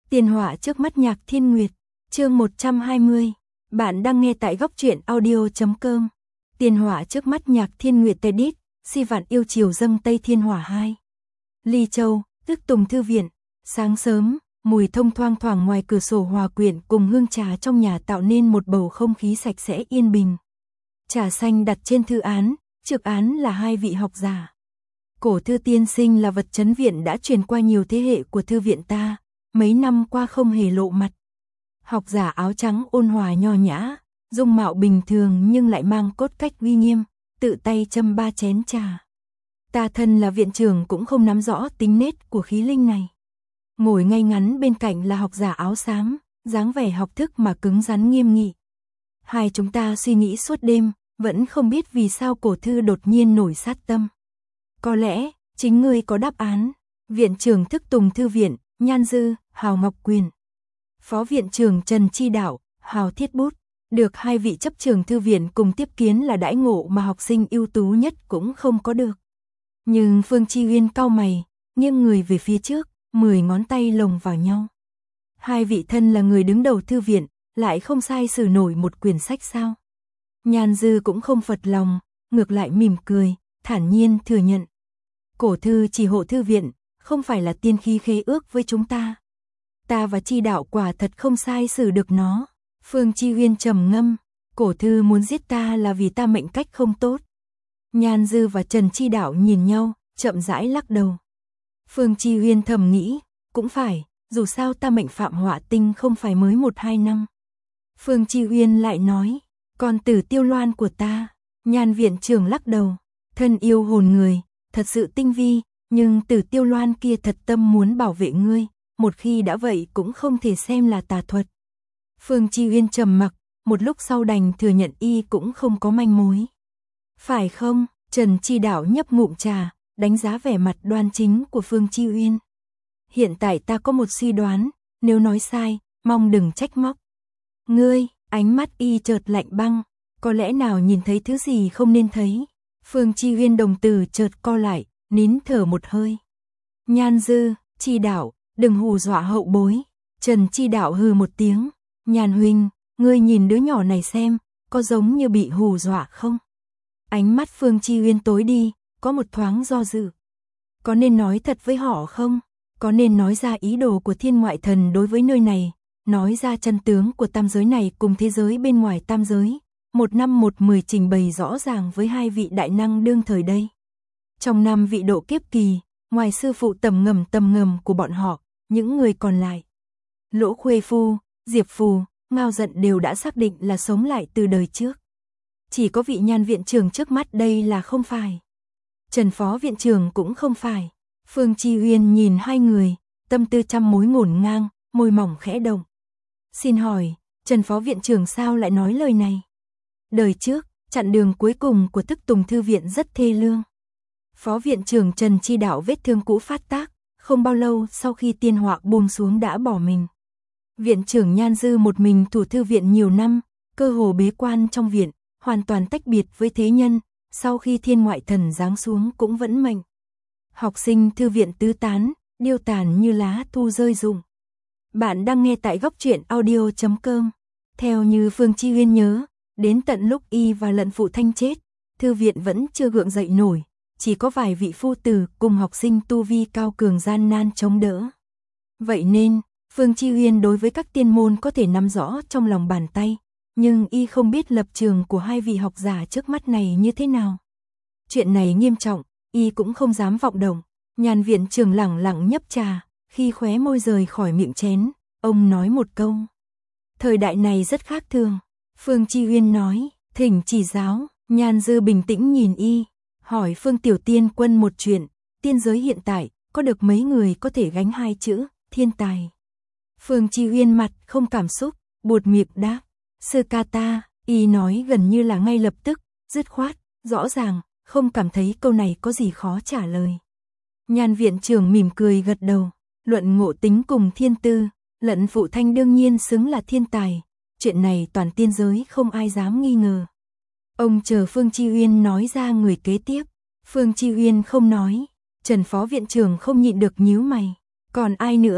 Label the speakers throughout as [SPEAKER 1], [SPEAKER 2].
[SPEAKER 1] Tiền họa trước mắt Nhạc Thiên Nguyệt, chương 120. Bạn đang nghe tại góc truyện audio.com. Tiền họa trước mắt Nhạc Thiên Nguyệt Edit, si vạn yêu chiều dâng Tây Thiên Hỏa 2. Ly Châu, Tức Tùng Thư Viện. Sáng sớm, mùi thông thoang thoảng ngoài cửa sổ hòa quyện cùng hương trà trong nhà tạo nên một bầu không khí sạch sẽ yên bình. Trà xanh đặt trên thư án, trực án là hai vị học giả. Cổ thư tiên sinh là vật trấn viện đã truyền qua nhiều thế hệ của thư viện ta, mấy năm qua không hề lộ mặt. Học giả áo trắng ôn hòa nho nhã, dung mạo bình thường nhưng lại mang cốt cách uy nghiêm, tự tay châm 3 chén trà. Ta thân là viện trưởng cũng không nắm rõ tính nết của khí linh này. Ngồi ngay ngắn bên cạnh là học giả áo xám, dáng vẻ học thức mà cứng rắn nghiêm nghị. Hai chúng ta suy nghĩ suốt đêm, vẫn không biết vì sao cổ thư đột nhiên nổi sát tâm. Có lẽ, chính ngươi có đáp án. Viện trưởng Thức Tùng Thư Viện, Nhan Dư, Hào Ngọc Quyền. Phó viện trưởng Trần Chi Đạo, Hào Thiết Bút. Được hai vị chấp trường thư viện cùng tiếp kiến là đãi ngộ mà học sinh ưu tú nhất cũng không có được. Nhưng Phương Chi Uyên cau mày, nghiêng người về phía trước, 10 ngón tay lồng vào nhau. Hai vị thân là người đứng đầu thư viện, lại không sai sử nổi một quyển sách sao? Nhan Dư cũng không phật lòng, ngược lại mỉm cười, thản nhiên thừa nhận. Cổ thư chỉ hộ thư viện, không phải là tiên khí khế ước với chúng ta. Ta và Chi Đạo quả thật không sai xử được nó. Phương Chi Uyên trầm ngâm, cổ thư muốn giết ta là vì ta mệnh cách không tốt. Nhan Dư và Trần Chi Đạo nhìn nhau, chậm rãi lắc đầu. Phương Chi Uyên thầm nghĩ, cũng phải, dù sao ta mệnh phạm họa tinh không phải mới 1-2 năm. Phương Chi Uyên lại nói, con tử Tiêu Loan của ta. Nhan viện trưởng lắc đầu, thân yêu hồn người, thật sự tinh vi, nhưng tử Tiêu Loan kia thật tâm muốn bảo vệ ngươi, một khi đã vậy cũng không thể xem là tà thuật. Phương Chi Uyên trầm mặc, một lúc sau đành thừa nhận y cũng không có manh mối. Phải không? Trần Chi Đạo nhấp ngụm trà, đánh giá vẻ mặt đoan chính của Phương Chi Uyên. Hiện tại ta có một suy đoán, nếu nói sai, mong đừng trách móc. Ngươi, ánh mắt y chợt lạnh băng, có lẽ nào nhìn thấy thứ gì không nên thấy. Phương Chi Uyên đồng tử chợt co lại, nín thở một hơi. Nhan Dư, Chi Đạo, đừng hù dọa hậu bối. Trần Chi Đạo hừ một tiếng. Nhan huynh, ngươi nhìn đứa nhỏ này xem, có giống như bị hù dọa không? Ánh mắt Phương Chi Uyên tối đi, có một thoáng do dự. Có nên nói thật với họ không? Có nên nói ra ý đồ của thiên ngoại thần đối với nơi này, nói ra chân tướng của tam giới này cùng thế giới bên ngoài tam giới, 1 năm 1-10 trình bày rõ ràng với hai vị đại năng đương thời đây. Trong 5 vị độ kiếp kỳ, ngoài sư phụ tầm ngầm của bọn họ, những người còn lại, Lỗ Khuê Phu, Diệp Phù, Ngao Giận đều đã xác định là sống lại từ đời trước. Chỉ có vị Nhan viện trưởng trước mắt đây là không phải. Trần phó viện trưởng cũng không phải. Phương Chi Uyên nhìn hai người, tâm tư trăm mối ngổn ngang, môi mỏng khẽ động. Xin hỏi, Trần phó viện trưởng sao lại nói lời này? Đời trước, chặng đường cuối cùng của Tức Tùng Thư Viện rất thê lương. Phó viện trưởng Trần Chi Đạo vết thương cũ phát tác, không bao lâu sau khi tiên họa buông xuống đã bỏ mình. Viện trưởng Nhan Dư một mình thủ thư viện nhiều năm, cơ hồ bế quan trong viện, hoàn toàn tách biệt với thế nhân, sau khi thiên ngoại thần giáng xuống cũng vẫn mệnh. Học sinh thư viện tứ tán, điêu tàn như lá thu rơi rụng. Bạn đang nghe tại góc truyện audio.com. Theo như Phương Chi Uyên nhớ, đến tận lúc y và Lận Phụ Thanh chết, thư viện vẫn chưa gượng dậy nổi, chỉ có vài vị phu tử cùng học sinh tu vi cao cường gian nan chống đỡ. Vậy nên, Phương Chi Uyên đối với các tiên môn có thể nắm rõ trong lòng bàn tay, nhưng y không biết lập trường của hai vị học giả trước mắt này như thế nào. Chuyện này nghiêm trọng, y cũng không dám vọng động. Nhan viện trưởng lẳng lặng nhấp trà, khi khóe môi rời khỏi miệng chén, ông nói một câu. Thời đại này rất khác thường. Phương Chi Uyên nói, thỉnh chỉ giáo. Nhan Dư bình tĩnh nhìn y, hỏi Phương Tiểu Tiên Quân một chuyện, tiên giới hiện tại, có được mấy người có thể gánh 2 chữ, thiên tài. Phương Chi Uyên mặt không cảm xúc, buột miệng đáp, sư ca ta, y nói gần như là ngay lập tức, dứt khoát, rõ ràng, không cảm thấy câu này có gì khó trả lời. Nhan viện trưởng mỉm cười gật đầu, luận ngộ tính cùng thiên tư, Lận Phụ Thanh đương nhiên xứng là thiên tài, chuyện này toàn tiên giới không ai dám nghi ngờ. Ông chờ Phương Chi Uyên nói ra người kế tiếp, Phương Chi Uyên không nói, Trần phó viện trưởng không nhịn được nhíu mày, còn ai nữa?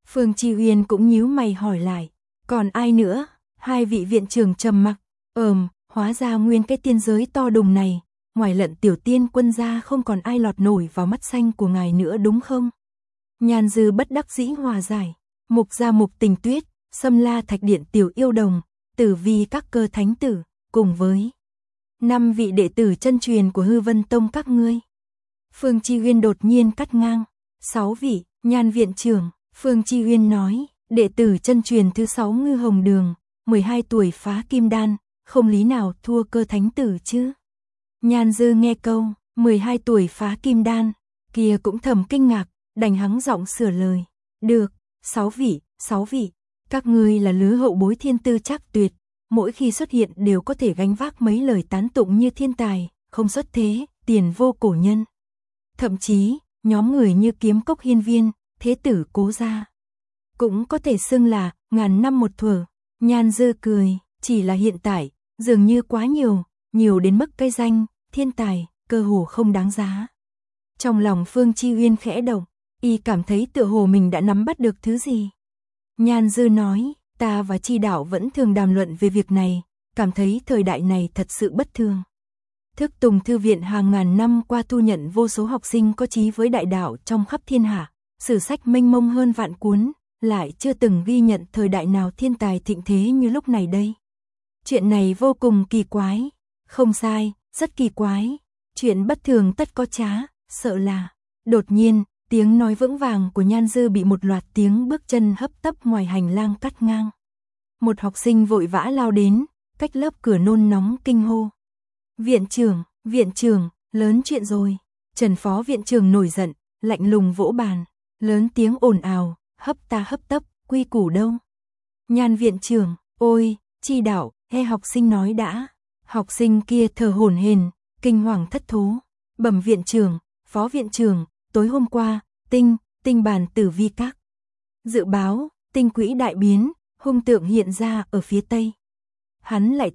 [SPEAKER 1] Phương Chi Uyên cũng nhíu mày hỏi lại, còn ai nữa? Hai vị viện trưởng trầm mặc, hóa ra nguyên cái tiên giới to đùng này, ngoài Lận tiểu tiên quân ra không còn ai lọt nổi vào mắt xanh của ngài nữa đúng không? Nhan Dư bất đắc dĩ hòa giải, Mục Gia Mục Tình Tuyết, Sâm La Thạch Điện Tiểu Yêu Đồng, Tử Vi các cơ thánh tử, cùng với 5 vị đệ tử chân truyền của Hư Vân Tông các ngươi. Phương Chi Uyên đột nhiên cắt ngang, 6 vị, Nhan viện trưởng, Phương Chi Uyên nói, đệ tử chân truyền thứ 6 Ngư Hồng Đường, 12 tuổi phá kim đan, không lý nào thua cơ thánh tử chứ. Nhan Dư nghe câu 12 tuổi phá kim đan, kia cũng thầm kinh ngạc, đành hắng giọng sửa lời. Được, 6 vị, các ngươi là lứa hậu bối thiên tư trác tuyệt, mỗi khi xuất hiện đều có thể gánh vác mấy lời tán tụng như thiên tài, không xuất thế, tiền vô cổ nhân. Thậm chí, nhóm người như Kiếm Cốc Hiên Viên, Thế tử Cố Gia, cũng có thể xưng là ngàn năm một thuở. Nhan Dư cười, chỉ là hiện tại, dường như quá nhiều đến mức cái danh, thiên tài, cơ hồ không đáng giá. Trong lòng Phương Chi Uyên khẽ động, y cảm thấy tựa hồ mình đã nắm bắt được thứ gì. Nhan Dư nói, ta và Chi đạo vẫn thường đàm luận về việc này, cảm thấy thời đại này thật sự bất thường. Thức Tùng Thư viện hàng ngàn năm qua thu nhận vô số học sinh có chí với đại đạo trong khắp thiên hạ, sử sách mênh mông hơn vạn cuốn, lại chưa từng ghi nhận thời đại nào thiên tài thịnh thế như lúc này đây. Chuyện này vô cùng kỳ quái, không sai, rất kỳ quái, chuyện bất thường tất có trá, sợ là. Đột nhiên, tiếng nói vững vàng của Nhan Dư bị một loạt tiếng bước chân hấp tấp ngoài hành lang cắt ngang. Một học sinh vội vã lao đến, cách lớp cửa nôn nóng kinh hô. Viện trưởng, lớn chuyện rồi. Trần phó viện trưởng nổi giận, lạnh lùng vỗ bàn, lớn tiếng ồn ào, hấp ta hấp tấp, quy củ đâu? Nhan viện trưởng, ôi, Chi đạo, nghe học sinh nói đã. Học sinh kia thở hổn hển, kinh hoàng thất thố. Bẩm viện trưởng, phó viện trưởng, tối hôm qua, tinh bàn Tử Vi các dự báo, tinh quỹ đại biến, hung tượng hiện ra ở phía tây. Hắn lại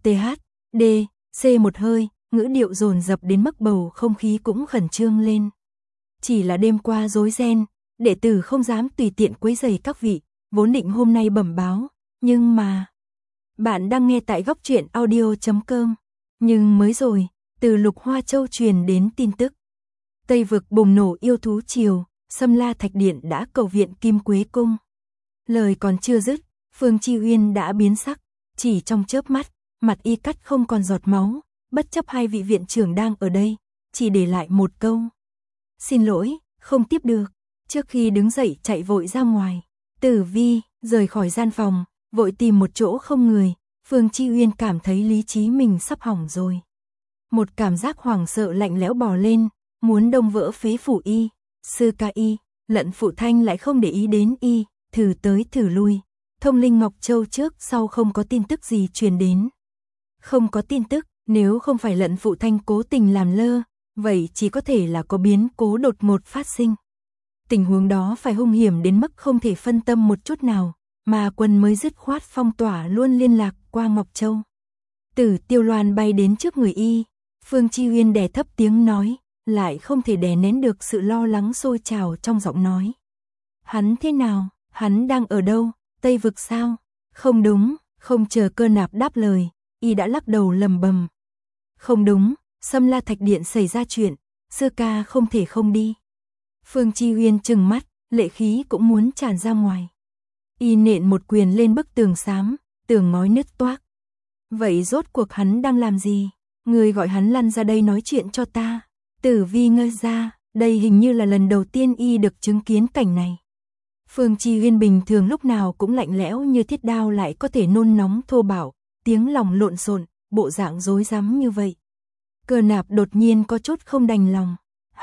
[SPEAKER 1] c một hơi, ngữ điệu dồn dập đến mức bầu không khí cũng khẩn trương lên. Chỉ là đêm qua rối ren, đệ tử không dám tùy tiện quấy rầy các vị, vốn định hôm nay bẩm báo, nhưng mà... Bạn đang nghe tại góc truyện audio.com. Nhưng mới rồi, từ Lục Hoa Châu truyền đến tin tức. Tây vực bùng nổ yêu thú triều, Sâm La Thạch Điện đã cầu viện Kim Quế Cung. Lời còn chưa dứt, Phương Chi Uyên đã biến sắc, chỉ trong chớp mắt, mặt y cắt không còn giọt máu, bất chấp hai vị viện trưởng đang ở đây, chỉ để lại một câu. Xin lỗi, không tiếp được. Trước khi đứng dậy chạy vội ra ngoài, Tử Vi rời khỏi gian phòng, vội tìm một chỗ không người. Phương Chi Uyên cảm thấy lý trí mình sắp hỏng rồi. Một cảm giác hoảng sợ lạnh lẽo bò lên, muốn đông vỡ phế phủ y. Sư ca y, Lận Phụ Thanh lại không để ý đến y, thử tới thử lui. Thông Linh Ngọc Châu trước sau không có tin tức gì truyền đến. Không có tin tức, nếu không phải Lận Phụ Thanh cố tình làm lơ, vậy chỉ có thể là có biến cố đột ngột phát sinh. Tình huống đó phải hung hiểm đến mức không thể phân tâm một chút nào, mà quân mới dứt khoát phong tỏa luôn liên lạc qua Ngọc Châu. Tử Tiêu Loan bay đến trước người y, Phương Chi Uyên đè thấp tiếng nói, lại không thể đè nén được sự lo lắng sôi trào trong giọng nói. Hắn thế nào? Hắn đang ở đâu? Tây vực sao? Không đúng, không chờ Cơ Nạp đáp lời, y đã lắc đầu lầm bầm. Không đúng, Sâm La Thạch Điện xảy ra chuyện, sư ca không thể không đi. Phương Chi Uyên trừng mắt, lệ khí cũng muốn tràn ra ngoài. Y nện một quyền lên bức tường xám, tường ngói nứt toác. Vậy rốt cuộc hắn đang làm gì? Người gọi hắn lăn ra đây nói chuyện cho ta. Tử Vi ngơ ra, đây hình như là lần đầu tiên y được chứng kiến cảnh này. Phương Chi Uyên bình thường lúc nào cũng lạnh lẽo như thiết đao lại có thể nôn nóng thô bạo, tiếng lòng lộn xộn, bộ dạng rối rắm như vậy. Cơ Nạp đột nhiên có chút không đành lòng.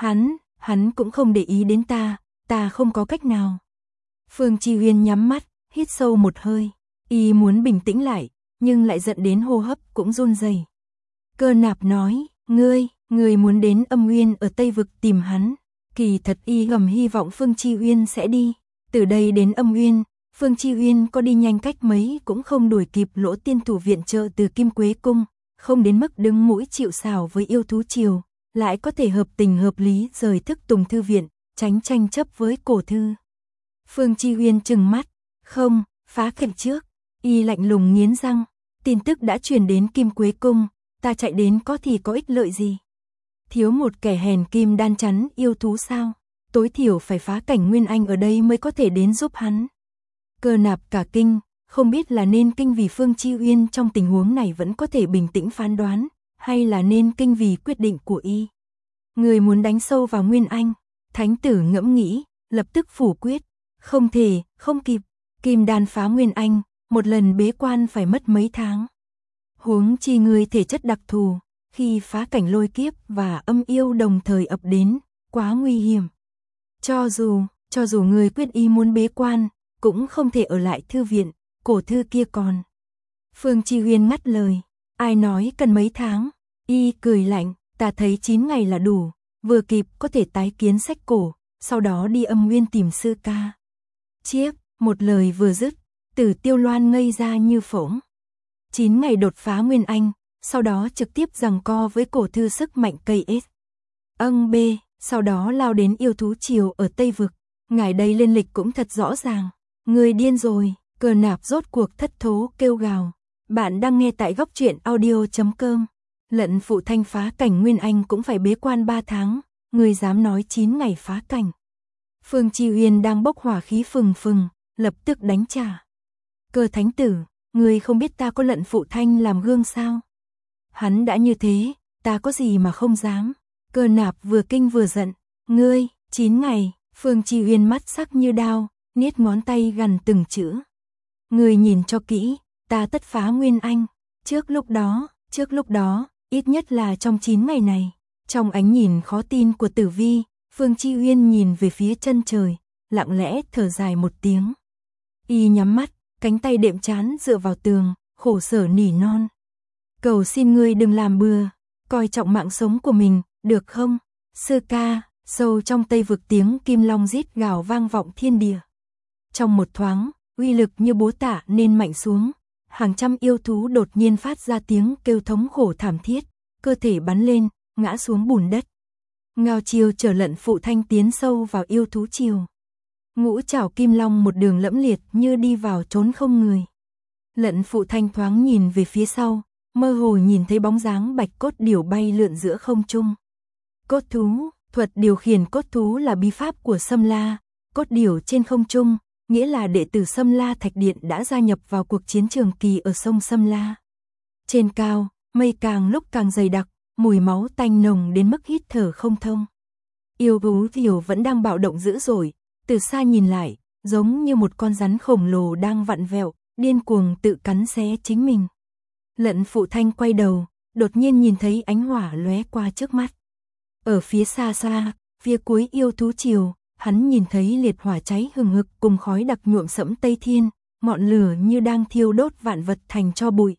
[SPEAKER 1] Hắn cũng không để ý đến ta không có cách nào. Phương Chi Uyên nhắm mắt, hít sâu một hơi, y muốn bình tĩnh lại, nhưng lại giận đến hô hấp cũng run rẩy. Cơ Nạp nói, ngươi muốn đến Âm Nguyên ở Tây vực tìm hắn. Kỳ thật y ngầm hy vọng Phương Chi Uyên sẽ đi. Từ đây đến Âm Nguyên, Phương Chi Uyên có đi nhanh cách mấy cũng không đuổi kịp Lỗ tiên thủ viện trợ từ Kim Quế Cung, không đến mức đứng mũi chịu sào với yêu thú triều, lại có thể hợp tình hợp lý rời Thức Tùng Thư viện, tránh tranh chấp với Cổ Thư. Phương Chi Uyên trừng mắt, không, phá cảnh trước, y lạnh lùng nghiến răng, tin tức đã truyền đến Kim Quế Cung, ta chạy đến có thì có ích lợi gì? Thiếu một kẻ hèn kim đan chắn yêu thú sao? Tối thiểu phải phá cảnh Nguyên Anh ở đây mới có thể đến giúp hắn. Cơ Nạp cả kinh, không biết là nên kinh vì Phương Chi Uyên trong tình huống này vẫn có thể bình tĩnh phán đoán, hay là nên kinh vì quyết định của y. Người muốn đánh sâu vào Nguyên Anh, thánh tử ngẫm nghĩ, lập tức phủ quyết, không thể, không kịp, kim đan phá Nguyên Anh, một lần bế quan phải mất mấy tháng. Huống chi người thể chất đặc thù, khi phá cảnh lôi kiếp và âm yêu đồng thời ập đến, quá nguy hiểm. Cho dù người quyết ý muốn bế quan, cũng không thể ở lại thư viện, cổ thư kia còn. Phương Chi Uyên ngắt lời, ai nói cần mấy tháng, y cười lạnh, ta thấy 9 ngày là đủ, vừa kịp có thể tái kiến sách cổ, sau đó đi âm nguyên tìm sư ca. Chiếc, một lời vừa dứt, Tử Tiêu Loan ngây ra như phỗng. 9 ngày đột phá Nguyên Anh, sau đó trực tiếp giằng co với cổ thư sức mạnh cây S. B, sau đó lao đến yêu thú triều ở Tây Vực, ngài đây lên lịch cũng thật rõ ràng. Người điên rồi, Cơ Nạp rốt cuộc thất thố kêu gào. Bạn đang nghe tại góc truyện audio.com. Lận Phụ Thanh phá cảnh Nguyên Anh cũng phải bế quan 3 tháng, người dám nói 9 ngày phá cảnh. Phương Chi Uyên đang bốc hỏa khí phừng phừng, lập tức đánh trả. Cơ thánh tử, người không biết ta có Lận Phụ Thanh làm gương sao? Hắn đã như thế, ta có gì mà không dám. Cơ Nạp vừa kinh vừa giận, ngươi, 9 ngày, Phương Chi Uyên mắt sắc như đao, niết ngón tay gằn từng chữ. Người nhìn cho kỹ, ta tất phá Nguyên Anh, trước lúc đó, ít nhất là trong 9 ngày này. Trong ánh nhìn khó tin của Tử Vi, Phương Chi Uyên nhìn về phía chân trời, lặng lẽ thở dài một tiếng. Y nhắm mắt, cánh tay đệm trán dựa vào tường, khổ sở nỉ non. Cầu xin ngươi đừng làm bừa, coi trọng mạng sống của mình, được không? Sư ca, sâu trong Tây Vực tiếng kim long rít gào vang vọng thiên địa. Trong một thoáng, uy lực như búa tạ nên mạnh xuống, hàng trăm yêu thú đột nhiên phát ra tiếng kêu thống khổ thảm thiết, cơ thể bắn lên, ngã xuống bùn đất. Ngao Chiêu chở Lận Phụ Thanh tiến sâu vào yêu thú triều. Ngũ trảo kim long một đường lẫm liệt như đi vào trốn không người. Lận Phụ Thanh thoáng nhìn về phía sau, mơ hồ nhìn thấy bóng dáng bạch cốt điểu bay lượn giữa không trung. Cốt thú, thuật điều khiển cốt thú là bí pháp của Sâm La, cốt điểu trên không trung, nghĩa là đệ tử Sâm La Thạch Điện đã gia nhập vào cuộc chiến trường kỳ ở sông Sâm La. Trên cao, mây càng lúc càng dày đặc, mùi máu tanh nồng đến mức hít thở không thông. Yêu thú thiểu vẫn đang bạo động dữ dội, từ xa nhìn lại, giống như một con rắn khổng lồ đang vặn vẹo, điên cuồng tự cắn xé chính mình. Lận Phụ Thanh quay đầu, đột nhiên nhìn thấy ánh hỏa lóe qua trước mắt. Ở phía xa xa, phía cuối yêu thú triều, hắn nhìn thấy liệt hỏa cháy hừng hực cùng khói đặc nhuộm sẫm Tây Thiên, ngọn lửa như đang thiêu đốt vạn vật thành tro bụi.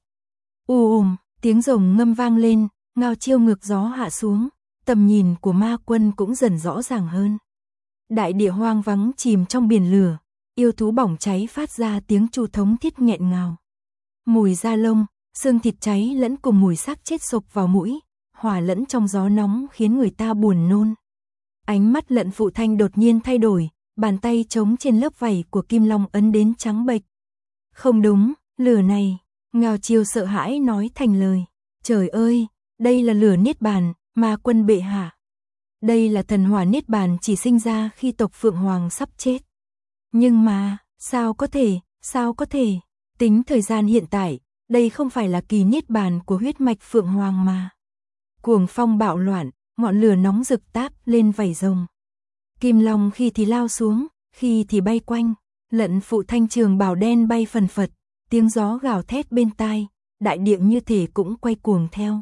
[SPEAKER 1] Tiếng rồng ngâm vang lên, Ngao Chiêu ngược gió hạ xuống, tầm nhìn của ma quân cũng dần rõ ràng hơn. Đại địa hoang vắng chìm trong biển lửa, yêu thú bỏng cháy phát ra tiếng chu thống thiết nghẹn ngào. Mùi da lông, xương thịt cháy lẫn cùng mùi xác chết sộc vào mũi, hòa lẫn trong gió nóng khiến người ta buồn nôn. Ánh mắt Lận Phụ Thanh đột nhiên thay đổi, bàn tay trống trên lớp vảy của Kim Long ấn đến trắng bệch. Không đúng, lửa này, Ngao Chiêu sợ hãi nói thành lời. Trời ơi, đây là lửa niết bàn, ma quân bệ hạ. Đây là thần hỏa niết bàn chỉ sinh ra khi tộc Phượng Hoàng sắp chết. Nhưng mà, sao có thể, tính thời gian hiện tại, đây không phải là kỳ niết bàn của huyết mạch Phượng Hoàng mà. Cuồng phong bạo loạn, ngọn lửa nóng rực táp lên vảy rồng. Kim Long khi thì lao xuống, khi thì bay quanh, Lận Phụ Thanh trường bào đen bay phần phật, tiếng gió gào thét bên tai, đại địa như thể cũng quay cuồng theo.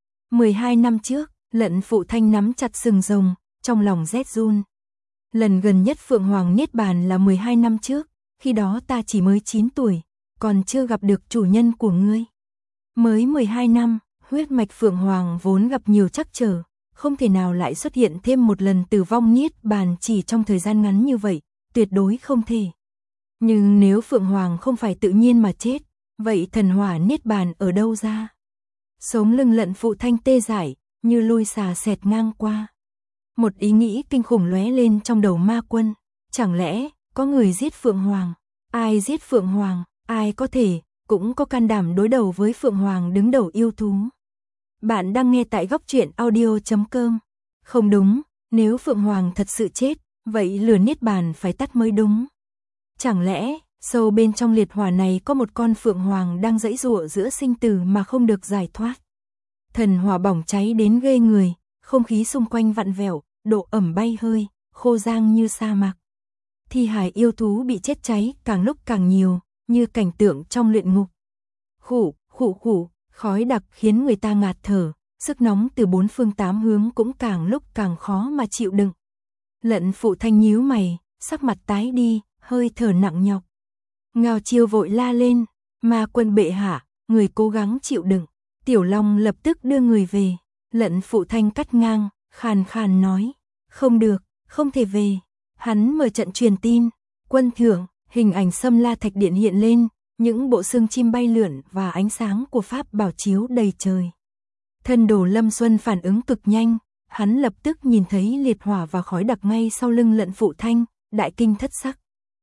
[SPEAKER 1] 12 năm trước, Lận Phụ Thanh nắm chặt sừng rồng, trong lòng rét run. Lần gần nhất Phượng Hoàng niết bàn là 12 năm trước, khi đó ta chỉ mới 9 tuổi, còn chưa gặp được chủ nhân của ngươi. Mới 12 năm, huyết mạch Phượng Hoàng vốn gặp nhiều trắc trở, không thể nào lại xuất hiện thêm một lần tử vong niết bàn chỉ trong thời gian ngắn như vậy, tuyệt đối không thể. Nhưng nếu Phượng Hoàng không phải tự nhiên mà chết, vậy thần hỏa niết bàn ở đâu ra? Sống lưng Lận Phụ Thanh tê dại, như lôi xà xẹt ngang qua. Một ý nghĩ kinh khủng lóe lên trong đầu ma quân, chẳng lẽ có người giết Phượng Hoàng. Ai giết Phượng Hoàng, ai có thể, cũng có can đảm đối đầu với Phượng Hoàng đứng đầu yêu thú. Bạn đang nghe tại góc truyện audio.com. Không đúng, nếu Phượng Hoàng thật sự chết, vậy lửa niết bàn phải tắt mới đúng. Chẳng lẽ, sâu bên trong liệt hỏa này có một con Phượng Hoàng đang giãy giụa giữa sinh tử mà không được giải thoát. Thần hỏa bỏng cháy đến ghê người, không khí xung quanh vặn vẹo, độ ẩm bay hơi, khô rang như sa mạc. Thi hài yêu thú bị chết cháy càng lúc càng nhiều, như cảnh tượng trong luyện ngục. Khủ, khủ khủ, khói đặc khiến người ta ngạt thở, sức nóng từ bốn phương tám hướng cũng càng lúc càng khó mà chịu đựng. Lận Phụ Thanh nhíu mày, sắc mặt tái đi, hơi thở nặng nhọc. Ngao Chiêu vội la lên, Ma Quân bệ hạ, người cố gắng chịu đựng. Tiểu Long lập tức đưa người về. Lận Phụ Thanh cắt ngang, khàn khàn nói, không được, không thể về. Hắn mở trận truyền tin, quân thượng, hình ảnh Sâm La Thạch Điện hiện lên, những bộ xương chim bay lượn và ánh sáng của pháp bảo chiếu đầy trời. Thân đồ Lâm Xuân phản ứng cực nhanh, hắn lập tức nhìn thấy liệt hỏa và khói đặc ngay sau lưng Lận Phụ Thanh, đại kinh thất sắc.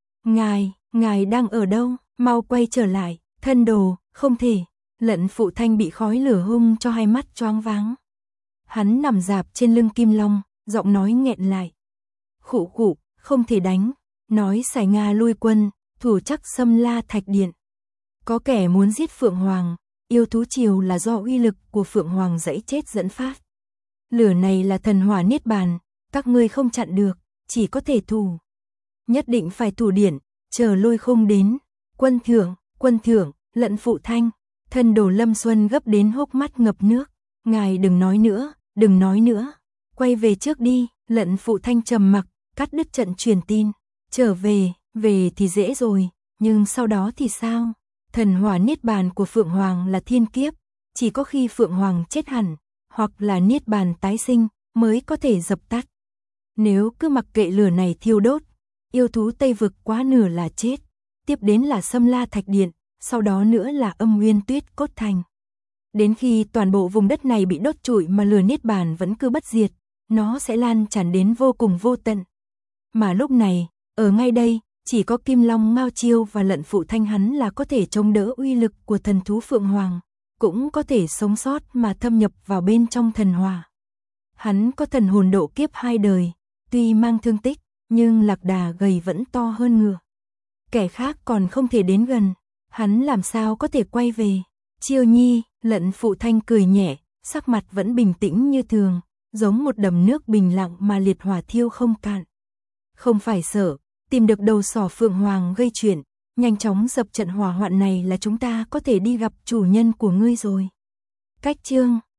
[SPEAKER 1] Ngài đang ở đâu, mau quay trở lại, thân đồ, không thể. Lận Phụ Thanh bị khói lửa hung cho hai mắt choáng váng. Hắn nằm rạp trên lưng Kim Long, giọng nói nghẹn lại. Khụ khụ, không thể đánh, nói Sải Nga lui quân, thủ chắc Sâm La Thạch Điện. Có kẻ muốn giết Phượng Hoàng, yêu thú triều là do uy lực của Phượng Hoàng dẫy chết dẫn phát. Lửa này là thần hỏa niết bàn, các ngươi không chặn được, chỉ có thể thủ. Nhất định phải thủ điện, chờ Lôi Khung đến. Quân thượng, Lận Phụ Thanh. Thân đồ Lâm Xuân gấp đến hốc mắt ngập nước. Ngài đừng nói nữa. Quay về trước đi. Lận Phụ Thanh trầm mặc, cắt đứt trận truyền tin. Trở về thì dễ rồi, nhưng sau đó thì sao? Thần hỏa niết bàn của Phượng Hoàng là thiên kiếp, chỉ có khi Phượng Hoàng chết hẳn, hoặc là niết bàn tái sinh, mới có thể dập tắt. Nếu cứ mặc kệ lửa này thiêu đốt, yêu thú Tây Vực quá nửa là chết, tiếp đến là Sâm La Thạch Điện, sau đó nữa là Âm Nguyên Tuyết Cốt Thành. Đến khi toàn bộ vùng đất này bị đốt trụi mà lửa niết bàn vẫn cứ bất diệt, nó sẽ lan tràn đến vô cùng vô tận. Mà lúc này, ở ngay đây, chỉ có Kim Long Ngao Chiêu và Lận Phụ Thanh hắn là có thể chống đỡ uy lực của thần thú Phượng Hoàng, cũng có thể sống sót mà thâm nhập vào bên trong thần hỏa. Hắn có thần hồn độ kiếp 2 đời, tuy mang thương tích, nhưng lạc đà gầy vẫn to hơn ngựa. Kẻ khác còn không thể đến gần, hắn làm sao có thể quay về. Chiêu nhi, Lận Phụ Thanh cười nhẹ, sắc mặt vẫn bình tĩnh như thường, giống một đầm nước bình lặng mà liệt hỏa thiêu không cạn. Không phải sợ, tìm được đầu sỏ Phượng Hoàng gây chuyện, nhanh chóng dập trận hỏa hoạn này là chúng ta có thể đi gặp chủ nhân của ngươi rồi. Cách chương